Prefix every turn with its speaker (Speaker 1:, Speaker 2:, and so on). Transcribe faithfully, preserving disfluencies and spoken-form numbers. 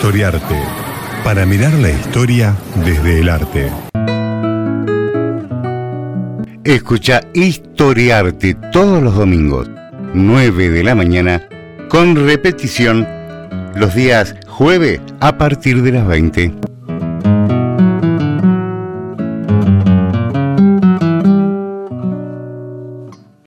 Speaker 1: Historiarte, para mirar la historia desde el arte.
Speaker 2: Escucha Historiarte todos los domingos, nueve de la mañana, con repetición los días jueves a partir de las veinte.